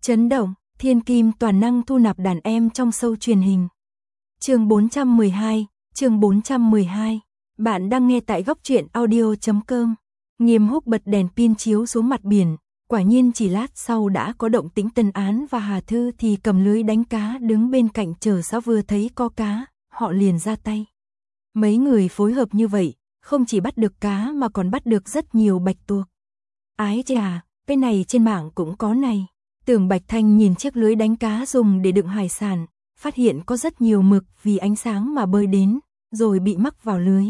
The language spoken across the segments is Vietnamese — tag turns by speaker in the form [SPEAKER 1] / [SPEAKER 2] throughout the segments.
[SPEAKER 1] Chấn động, thiên kim toàn năng thu nạp đàn em trong show truyền hình. Chương 412. Bạn đang nghe tại góc truyện audio.com. Nghiêm Húc bật đèn pin chiếu xuống mặt biển, quả nhiên chỉ lát sau đã có động tĩnh. Tân Án và Hà Thư thì cầm lưới đánh cá đứng bên cạnh chờ sao, vừa thấy có cá, họ liền ra tay. Mấy người phối hợp như vậy, không chỉ bắt được cá mà còn bắt được rất nhiều bạch tuộc. Ái chà, cái này trên mạng cũng có này. Tưởng Bạch Thanh nhìn chiếc lưới đánh cá dùng để đựng hải sản, phát hiện có rất nhiều mực vì ánh sáng mà bơi đến, rồi bị mắc vào lưới.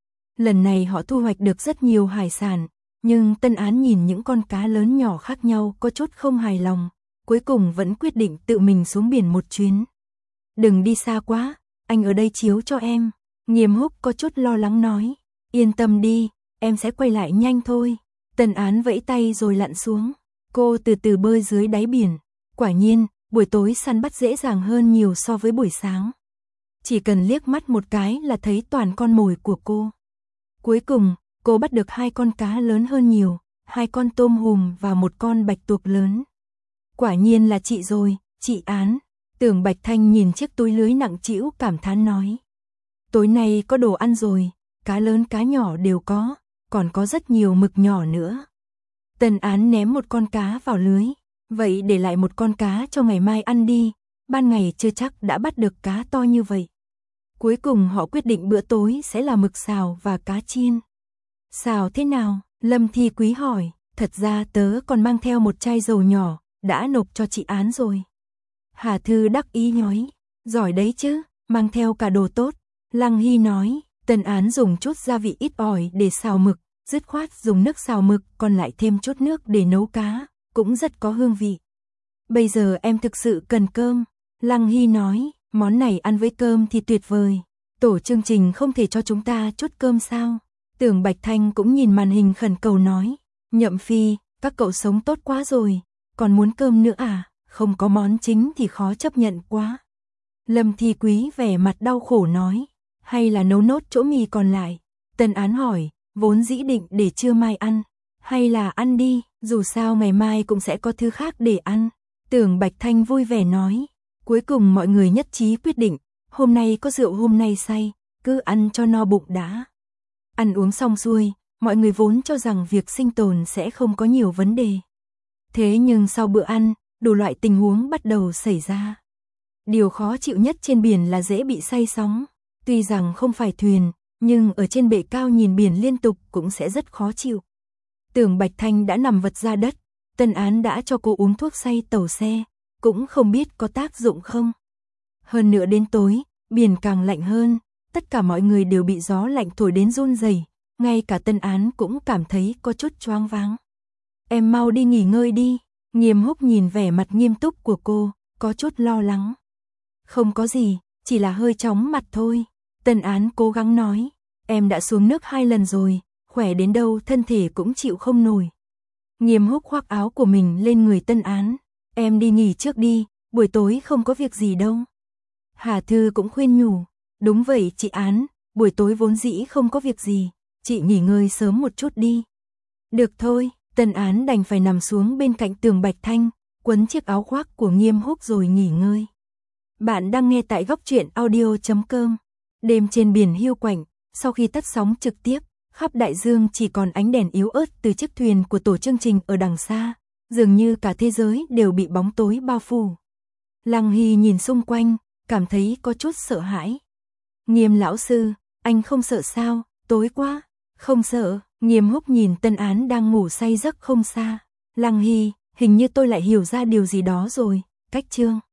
[SPEAKER 1] Lần này họ thu hoạch được rất nhiều hải sản, nhưng Tân Án nhìn những con cá lớn nhỏ khác nhau có chút không hài lòng, cuối cùng vẫn quyết định tự mình xuống biển một chuyến. Đừng đi xa quá, anh ở đây chiếu cho em. Nghiêm Húc có chút lo lắng nói, yên tâm đi, em sẽ quay lại nhanh thôi. Tân Án vẫy tay rồi lặn xuống, cô từ từ bơi dưới đáy biển. Quả nhiên, buổi tối săn bắt dễ dàng hơn nhiều so với buổi sáng. Chỉ cần liếc mắt một cái là thấy toàn con mồi của cô. Cuối cùng, cô bắt được 2 con cá lớn hơn nhiều, 2 con tôm hùm và 1 con bạch tuộc lớn. Quả nhiên là chị rồi, chị Án. Tưởng Bạch Thanh nhìn chiếc túi lưới nặng trĩu cảm thán nói. Tối nay có đồ ăn rồi, cá lớn cá nhỏ đều có, còn có rất nhiều mực nhỏ nữa. Tân Án ném 1 con cá vào lưới, vậy để lại 1 con cá cho ngày mai ăn đi, ban ngày chưa chắc đã bắt được cá to như vậy. Cuối cùng họ quyết định bữa tối sẽ là mực xào và cá chiên. Xào thế nào? Lâm Thi Quý hỏi, thật ra tớ còn mang theo 1 chai dầu nhỏ, đã nộp cho chị Án rồi. Hà Thư đắc ý nhói, giỏi đấy chứ, mang theo cả đồ tốt. Lăng Hy nói, Tân Án dùng chút gia vị ít ỏi để xào mực, dứt khoát dùng nước xào mực, còn lại thêm chút nước để nấu cá, cũng rất có hương vị. Bây giờ em thực sự cần cơm. Lăng Hy nói, món này ăn với cơm thì tuyệt vời. Tổ chương trình không thể cho chúng ta chút cơm sao? Tưởng Bạch Thanh cũng nhìn màn hình khẩn cầu nói, Nhậm Phi, các cậu sống tốt quá rồi, còn muốn cơm nữa à? Không có món chính thì khó chấp nhận quá. Lâm Thi Quý vẻ mặt đau khổ nói, hay là nấu nốt chỗ mì còn lại. Tân Án hỏi, vốn dĩ định để trưa mai ăn, hay là ăn đi, dù sao ngày mai cũng sẽ có thứ khác để ăn. Tưởng Bạch Thanh vui vẻ nói, cuối cùng mọi người nhất trí quyết định, hôm nay có rượu hôm nay say, cứ ăn cho no bụng đã. Ăn uống xong xuôi, mọi người vốn cho rằng việc sinh tồn sẽ không có nhiều vấn đề. Thế nhưng sau bữa ăn, đủ loại tình huống bắt đầu xảy ra. Điều khó chịu nhất trên biển là dễ bị say sóng. Tuy rằng không phải thuyền, nhưng ở trên bệ cao nhìn biển liên tục cũng sẽ rất khó chịu. Tưởng Bạch Thanh đã nằm vật ra đất, Tân Án đã cho cô uống thuốc say tàu xe, cũng không biết có tác dụng không. Hơn nữa đến tối, biển càng lạnh hơn, tất cả mọi người đều bị gió lạnh thổi đến run rẩy, ngay cả Tân Án cũng cảm thấy có chút choáng váng. Em mau đi nghỉ ngơi đi. Nghiêm Húc nhìn vẻ mặt nghiêm túc của cô, có chút lo lắng. Không có gì, chỉ là hơi chóng mặt thôi. Tân Án cố gắng nói, em đã xuống nước 2 lần rồi, khỏe đến đâu thân thể cũng chịu không nổi. Nghiêm Húc khoác áo của mình lên người Tân Án, em đi nghỉ trước đi, buổi tối không có việc gì đâu. Hà Thư cũng khuyên nhủ, đúng vậy chị Án, buổi tối vốn dĩ không có việc gì, chị nghỉ ngơi sớm một chút đi. Được thôi. Tân Án đành phải nằm xuống bên cạnh Tưởng Bạch Thanh, quấn chiếc áo khoác của Nghiêm Húc rồi nghỉ ngơi. Bạn đang nghe tại góc truyện audio.com. Đêm trên biển hiu quạnh, sau khi tắt sóng trực tiếp, khắp đại dương chỉ còn ánh đèn yếu ớt từ chiếc thuyền của tổ chương trình ở đằng xa, dường như cả thế giới đều bị bóng tối bao phủ. Lăng Hy nhìn xung quanh, cảm thấy có chút sợ hãi. Nghiêm lão sư, anh không sợ sao? Tối quá. Không sợ. Nghiêm Húc nhìn Tân Án đang ngủ say giấc không xa. Lăng Hy, hình như tôi lại hiểu ra điều gì đó rồi. Cách chương